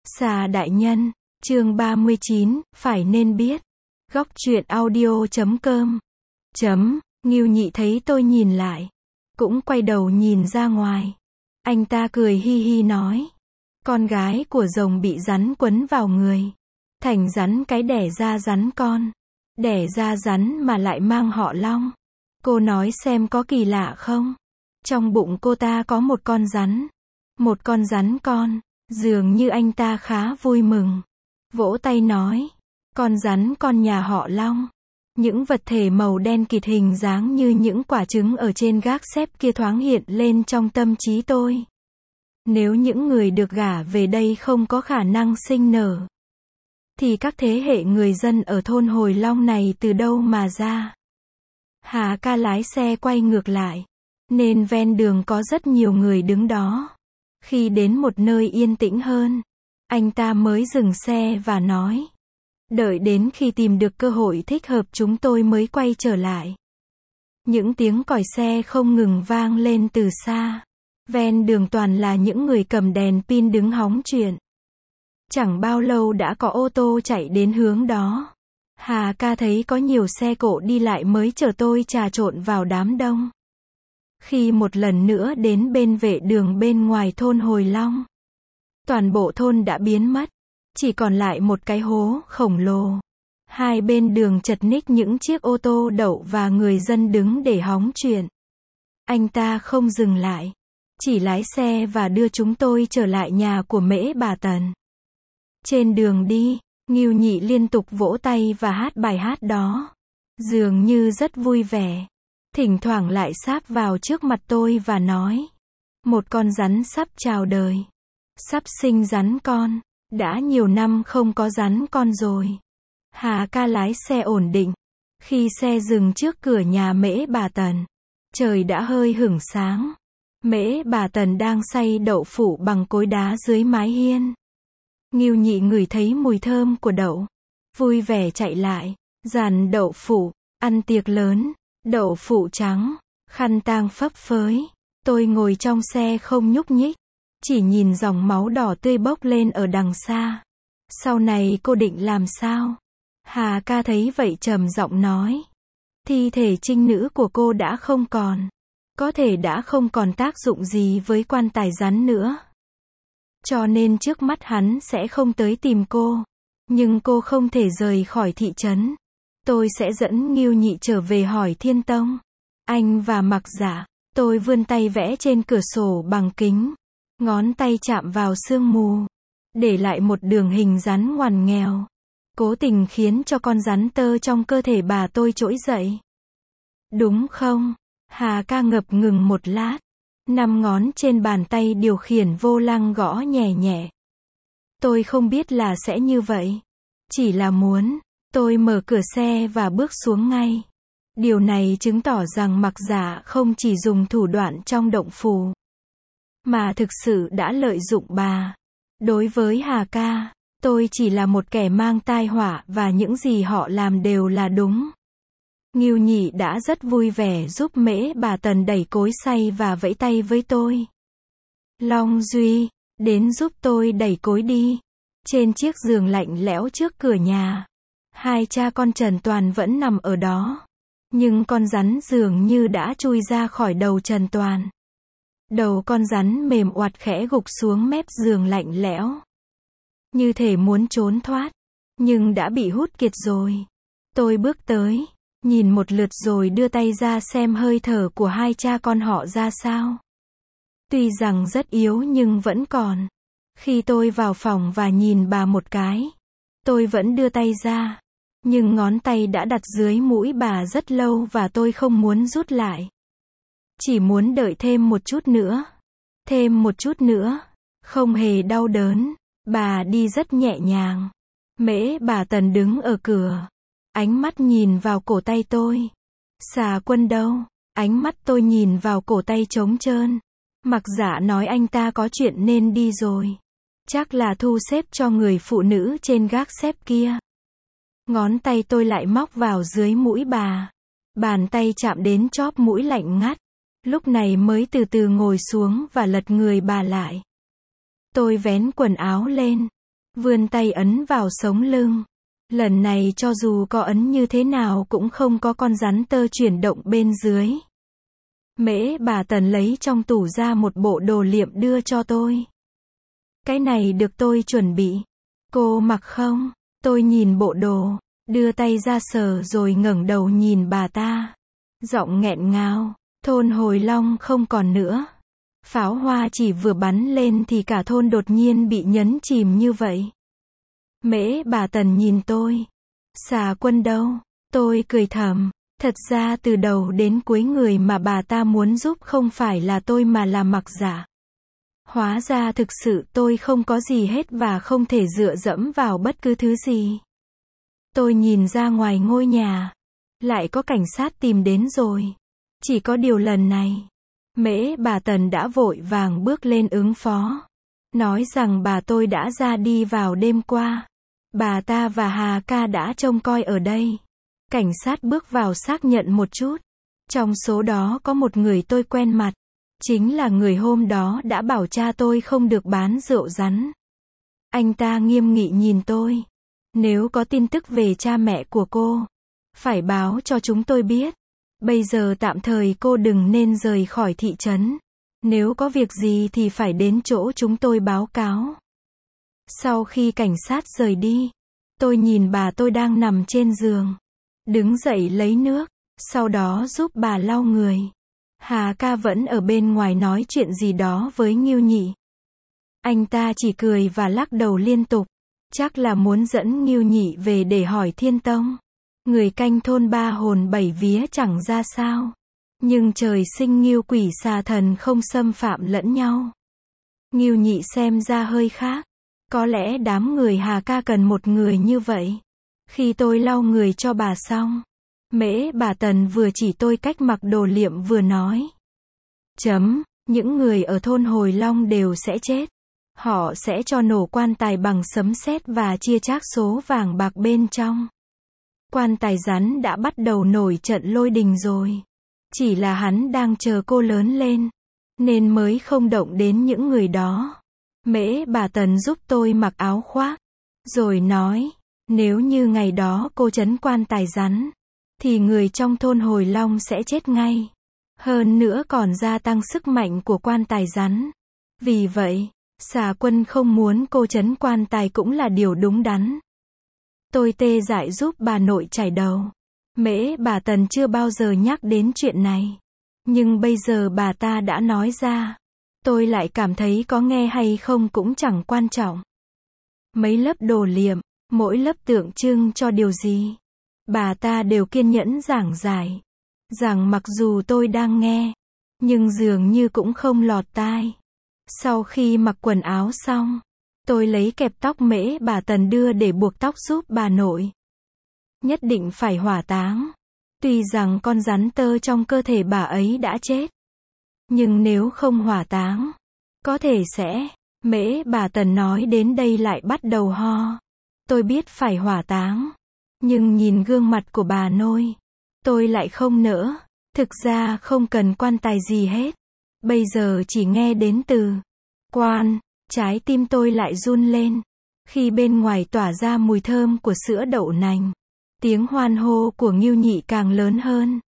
Xà đại nhân, chương 39, phải nên biết. Góc truyện audio.com. Ngưu Nhị thấy tôi nhìn lại, cũng quay đầu nhìn ra ngoài. Anh ta cười hi hi nói, con gái của rồng bị rắn quấn vào người, thành rắn cái đẻ ra rắn con, đẻ ra rắn mà lại mang họ Long. Cô nói xem có kỳ lạ không? Trong bụng cô ta có một con rắn con. Dường như anh ta khá vui mừng, vỗ tay nói, con rắn con nhà họ Long. Những vật thể màu đen kịt hình dáng như những quả trứng ở trên gác xếp kia thoáng hiện lên trong tâm trí tôi. Nếu những người được gả về đây không có khả năng sinh nở, thì các thế hệ người dân ở thôn Hồi Long này từ đâu mà ra? Hà ca lái xe quay ngược lại, nên ven đường có rất nhiều người đứng đó. Khi đến một nơi yên tĩnh hơn, anh ta mới dừng xe và nói, đợi đến khi tìm được cơ hội thích hợp chúng tôi mới quay trở lại. Những tiếng còi xe không ngừng vang lên từ xa. Ven đường toàn là những người cầm đèn pin đứng hóng chuyện. Chẳng bao lâu đã có ô tô chạy đến hướng đó. Hà ca thấy có nhiều xe cộ đi lại mới chở tôi trà trộn vào đám đông. Khi một lần nữa đến bên vệ đường bên ngoài thôn Hồi Long, toàn bộ thôn đã biến mất, chỉ còn lại một cái hố khổng lồ. Hai bên đường chật ních những chiếc ô tô đậu và người dân đứng để hóng chuyện. Anh ta không dừng lại, chỉ lái xe và đưa chúng tôi trở lại nhà của Mễ bà Tần. Trên đường đi, Ngưu Nhị liên tục vỗ tay và hát bài hát đó, dường như rất vui vẻ. Thỉnh thoảng lại sáp vào trước mặt tôi và nói, một con rắn sắp chào đời, sắp sinh rắn con, đã nhiều năm không có rắn con rồi. Hà ca lái xe ổn định. Khi xe dừng trước cửa nhà Mễ bà Tần, trời đã hơi hửng sáng. Mễ bà Tần đang xay đậu phụ bằng cối đá dưới mái hiên. Ngưu Nhị ngửi thấy mùi thơm của đậu, vui vẻ chạy lại, dàn đậu phụ, ăn tiệc lớn. Đậu phụ trắng, khăn tang phấp phới. Tôi ngồi trong xe không nhúc nhích, chỉ nhìn dòng máu đỏ tươi bốc lên ở đằng xa. Sau này cô định làm sao? Hà ca thấy vậy trầm giọng nói, thi thể trinh nữ của cô đã không còn, có thể đã không còn tác dụng gì với quan tài rắn nữa. Cho nên trước mắt hắn sẽ không tới tìm cô, nhưng cô không thể rời khỏi thị trấn. Tôi sẽ dẫn Ngưu Nhị trở về hỏi Thiên Tông. Anh và Mặc Dạ. Tôi vươn tay vẽ trên cửa sổ bằng kính. Ngón tay chạm vào sương mù, để lại một đường hình rắn ngoằn nghèo, cố tình khiến cho con rắn tơ trong cơ thể bà tôi trỗi dậy. Đúng không? Hà ca ngập ngừng một lát. 5 ngón trên bàn tay điều khiển vô lăng gõ nhẹ nhẹ. Tôi không biết là sẽ như vậy. Chỉ là muốn. Tôi mở cửa xe và bước xuống ngay. Điều này chứng tỏ rằng Mặc Dạ không chỉ dùng thủ đoạn trong động phủ, mà thực sự đã lợi dụng bà. Đối với Hà ca, tôi chỉ là một kẻ mang tai họa và những gì họ làm đều là đúng. Ngưu Nhị đã rất vui vẻ giúp Mễ bà Tần đẩy cối xay và vẫy tay với tôi. Long Duy, đến giúp tôi đẩy cối đi. Trên chiếc giường lạnh lẽo trước cửa nhà, hai cha con Trần Toàn vẫn nằm ở đó. Nhưng con rắn dường như đã chui ra khỏi đầu Trần Toàn. Đầu con rắn mềm oặt khẽ gục xuống mép giường lạnh lẽo, như thể muốn trốn thoát, nhưng đã bị hút kiệt rồi. Tôi bước tới, nhìn một lượt rồi đưa tay ra xem hơi thở của hai cha con họ ra sao. Tuy rằng rất yếu nhưng vẫn còn. Khi tôi vào phòng và nhìn bà một cái, tôi vẫn đưa tay ra. Nhưng ngón tay đã đặt dưới mũi bà rất lâu và tôi không muốn rút lại. Chỉ muốn đợi thêm một chút nữa. Thêm một chút nữa. Không hề đau đớn. Bà đi rất nhẹ nhàng. Mễ bà Tần đứng ở cửa. Ánh mắt nhìn vào cổ tay tôi. Xà Quân đâu? Ánh mắt tôi nhìn vào cổ tay trống trơn. Mặc Dạ nói anh ta có chuyện nên đi rồi. Chắc là thu xếp cho người phụ nữ trên gác xếp kia. Ngón tay tôi lại móc vào dưới mũi bà. Bàn tay chạm đến chóp mũi lạnh ngắt. Lúc này mới từ từ ngồi xuống và lật người bà lại. Tôi vén quần áo lên. vươn tay ấn vào sống lưng. Lần này cho dù có ấn như thế nào cũng không có con rắn tơ chuyển động bên dưới. Mễ bà Tần lấy trong tủ ra một bộ đồ liệm đưa cho tôi. Cái này được tôi chuẩn bị. Cô mặc không? Tôi nhìn bộ đồ, đưa tay ra sờ rồi ngẩng đầu nhìn bà ta. Giọng nghẹn ngào, thôn Hồi Long không còn nữa. Pháo hoa chỉ vừa bắn lên thì cả thôn đột nhiên bị nhấn chìm như vậy. Mễ bà Tần nhìn tôi. Xà Quân đâu? Tôi cười thầm. Thật ra từ đầu đến cuối người mà bà ta muốn giúp không phải là tôi mà là Mặc Dạ. Hóa ra thực sự tôi không có gì hết và không thể dựa dẫm vào bất cứ thứ gì. Tôi nhìn ra ngoài ngôi nhà. Lại có cảnh sát tìm đến rồi. Chỉ có điều lần này, Mễ bà Tần đã vội vàng bước lên ứng phó. Nói rằng bà tôi đã ra đi vào đêm qua. Bà ta và Hà ca đã trông coi ở đây. Cảnh sát bước vào xác nhận một chút. Trong số đó có một người tôi quen mặt. Chính là người hôm đó đã bảo cha tôi không được bán rượu rắn. Anh ta nghiêm nghị nhìn tôi. Nếu có tin tức về cha mẹ của cô, phải báo cho chúng tôi biết. Bây giờ tạm thời cô đừng nên rời khỏi thị trấn. Nếu có việc gì thì phải đến chỗ chúng tôi báo cáo. Sau khi cảnh sát rời đi, tôi nhìn bà tôi đang nằm trên giường. Đứng dậy lấy nước, sau đó giúp bà lau người. Hà ca vẫn ở bên ngoài nói chuyện gì đó với Ngưu Nhị. Anh ta chỉ cười và lắc đầu liên tục. Chắc là muốn dẫn Ngưu Nhị về để hỏi Thiên Tông. Người canh thôn ba hồn bảy vía chẳng ra sao. Nhưng trời sinh Ngưu quỷ xà thần không xâm phạm lẫn nhau. Ngưu Nhị xem ra hơi khác. Có lẽ đám người Hà ca cần một người như vậy. Khi tôi lau người cho bà xong, Mễ bà Tần vừa chỉ tôi cách mặc đồ liệm vừa nói. Những người ở thôn Hồi Long đều sẽ chết. Họ sẽ cho nổ quan tài bằng sấm sét và chia chác số vàng bạc bên trong. Quan tài rắn đã bắt đầu nổi trận lôi đình rồi. Chỉ là hắn đang chờ cô lớn lên, nên mới không động đến những người đó. Mễ bà Tần giúp tôi mặc áo khoác, rồi nói, nếu như ngày đó cô trấn quan tài rắn, thì người trong thôn Hồi Long sẽ chết ngay. Hơn nữa còn gia tăng sức mạnh của quan tài rắn. Vì vậy, Xà Quân không muốn cô trấn quan tài cũng là điều đúng đắn. Tôi tê dại giúp bà nội chải đầu. Mễ bà Tần chưa bao giờ nhắc đến chuyện này. Nhưng bây giờ bà ta đã nói ra. Tôi lại cảm thấy có nghe hay không cũng chẳng quan trọng. Mấy lớp đồ liệm, mỗi lớp tượng trưng cho điều gì. Bà ta đều kiên nhẫn giảng giải. Rằng mặc dù tôi đang nghe, nhưng dường như cũng không lọt tai. Sau khi mặc quần áo xong, tôi lấy kẹp tóc Mễ bà Tần đưa để buộc tóc giúp bà nội. Nhất định phải hỏa táng. Tuy rằng con rắn tơ trong cơ thể bà ấy đã chết. Nhưng nếu không hỏa táng, có thể sẽ. Mễ bà Tần nói đến đây lại bắt đầu ho. Tôi biết phải hỏa táng. Nhưng nhìn gương mặt của bà nôi, tôi lại không nỡ. Thực ra không cần quan tài gì hết. Bây giờ chỉ nghe đến từ quan, trái tim tôi lại run lên. Khi bên ngoài tỏa ra mùi thơm của sữa đậu nành, tiếng hoan hô của Ngưu Nhị càng lớn hơn.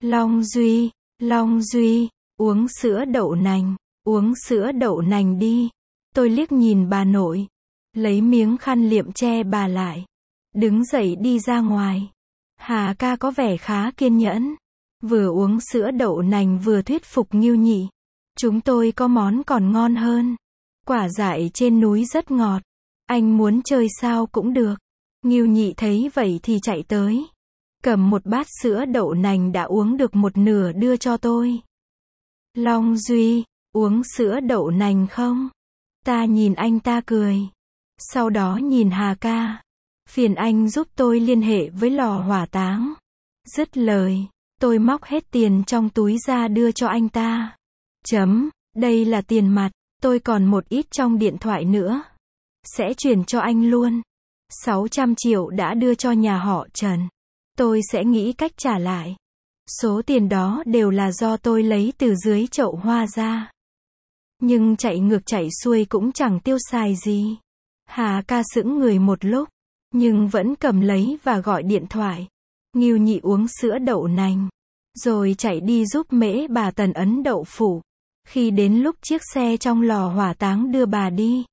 Long Duy, uống sữa đậu nành, uống sữa đậu nành đi. Tôi liếc nhìn bà nội, lấy miếng khăn liệm che bà lại, đứng dậy đi ra ngoài. Hà ca có vẻ khá kiên nhẫn, vừa uống sữa đậu nành vừa thuyết phục Ngưu Nhị. Chúng tôi có món còn ngon hơn. Quả dại trên núi rất ngọt. Anh muốn chơi sao cũng được. Ngưu Nhị thấy vậy thì chạy tới, cầm một bát sữa đậu nành đã uống được một nửa đưa cho tôi. Long Duy, uống sữa đậu nành không? Ta nhìn anh ta cười. Sau đó nhìn Hà ca. Phiền anh giúp tôi liên hệ với lò hỏa táng. Dứt lời, tôi móc hết tiền trong túi ra đưa cho anh ta. Đây là tiền mặt, tôi còn một ít trong điện thoại nữa. Sẽ chuyển cho anh luôn. 600 triệu đã đưa cho nhà họ Trần. Tôi sẽ nghĩ cách trả lại. Số tiền đó đều là do tôi lấy từ dưới chậu hoa ra. Nhưng chạy ngược chạy xuôi cũng chẳng tiêu xài gì. Hà ca sững người một lúc, nhưng vẫn cầm lấy và gọi điện thoại. Ngưu Nhị uống sữa đậu nành, rồi chạy đi giúp Mễ bà Tần ấn đậu phụ. Khi đến lúc chiếc xe trong lò hỏa táng đưa bà đi,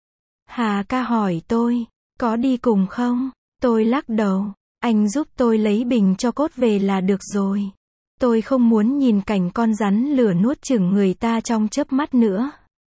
Hà ca hỏi tôi, có đi cùng không? Tôi lắc đầu, anh giúp tôi lấy bình cho cốt về là được rồi. Tôi không muốn nhìn cảnh con rắn lửa nuốt chửng người ta trong chớp mắt nữa.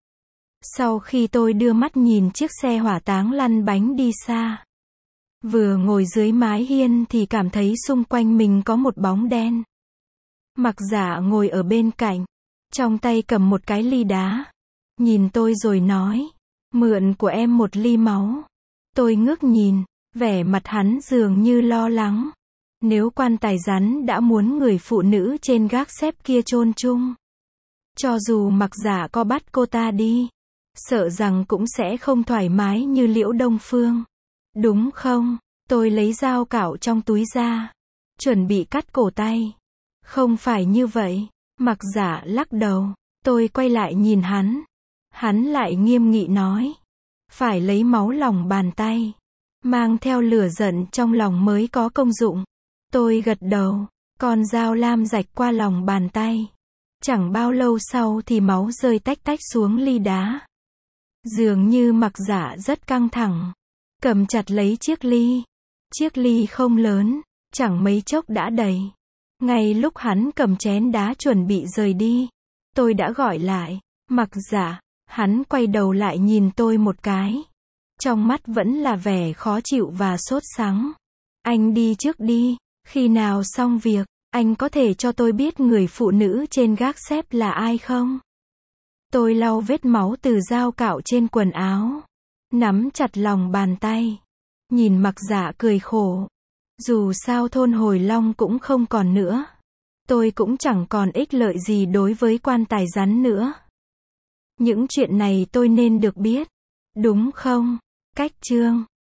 Sau khi tôi đưa mắt nhìn chiếc xe hỏa táng lăn bánh đi xa, vừa ngồi dưới mái hiên thì cảm thấy xung quanh mình có một bóng đen. Mặc Dạ ngồi ở bên cạnh, trong tay cầm một cái ly đá. Nhìn tôi rồi nói, mượn của em một ly máu. Tôi ngước nhìn, vẻ mặt hắn dường như lo lắng. Nếu quan tài rắn đã muốn người phụ nữ trên gác xếp kia chôn chung, cho dù Mặc Dạ có bắt cô ta đi, sợ rằng cũng sẽ không thoải mái như Liễu Đông Phương. Đúng không? Tôi lấy dao cạo trong túi ra, chuẩn bị cắt cổ tay. Không phải như vậy. Mặc Dạ lắc đầu. Tôi quay lại nhìn hắn. Hắn lại nghiêm nghị nói, phải lấy máu lòng bàn tay, mang theo lửa giận trong lòng mới có công dụng. Tôi gật đầu, con dao lam rạch qua lòng bàn tay. Chẳng bao lâu sau thì máu rơi tách tách xuống ly đá. Dường như Mặc Dạ rất căng thẳng, cầm chặt lấy chiếc ly. Chiếc ly không lớn, chẳng mấy chốc đã đầy. Ngay lúc hắn cầm chén đá chuẩn bị rời đi, tôi đã gọi lại, Mặc Dạ. Hắn quay đầu lại nhìn tôi một cái. Trong mắt vẫn là vẻ khó chịu và sốt sắng. Anh đi trước đi, khi nào xong việc, anh có thể cho tôi biết người phụ nữ trên gác xếp là ai không? Tôi lau vết máu từ dao cạo trên quần áo, nắm chặt lòng bàn tay, nhìn Mặc Dạ cười khổ. Dù sao thôn Hồi Long cũng không còn nữa. Tôi cũng chẳng còn ích lợi gì đối với quan tài rắn nữa. Những chuyện này tôi nên được biết, đúng không? Cách chương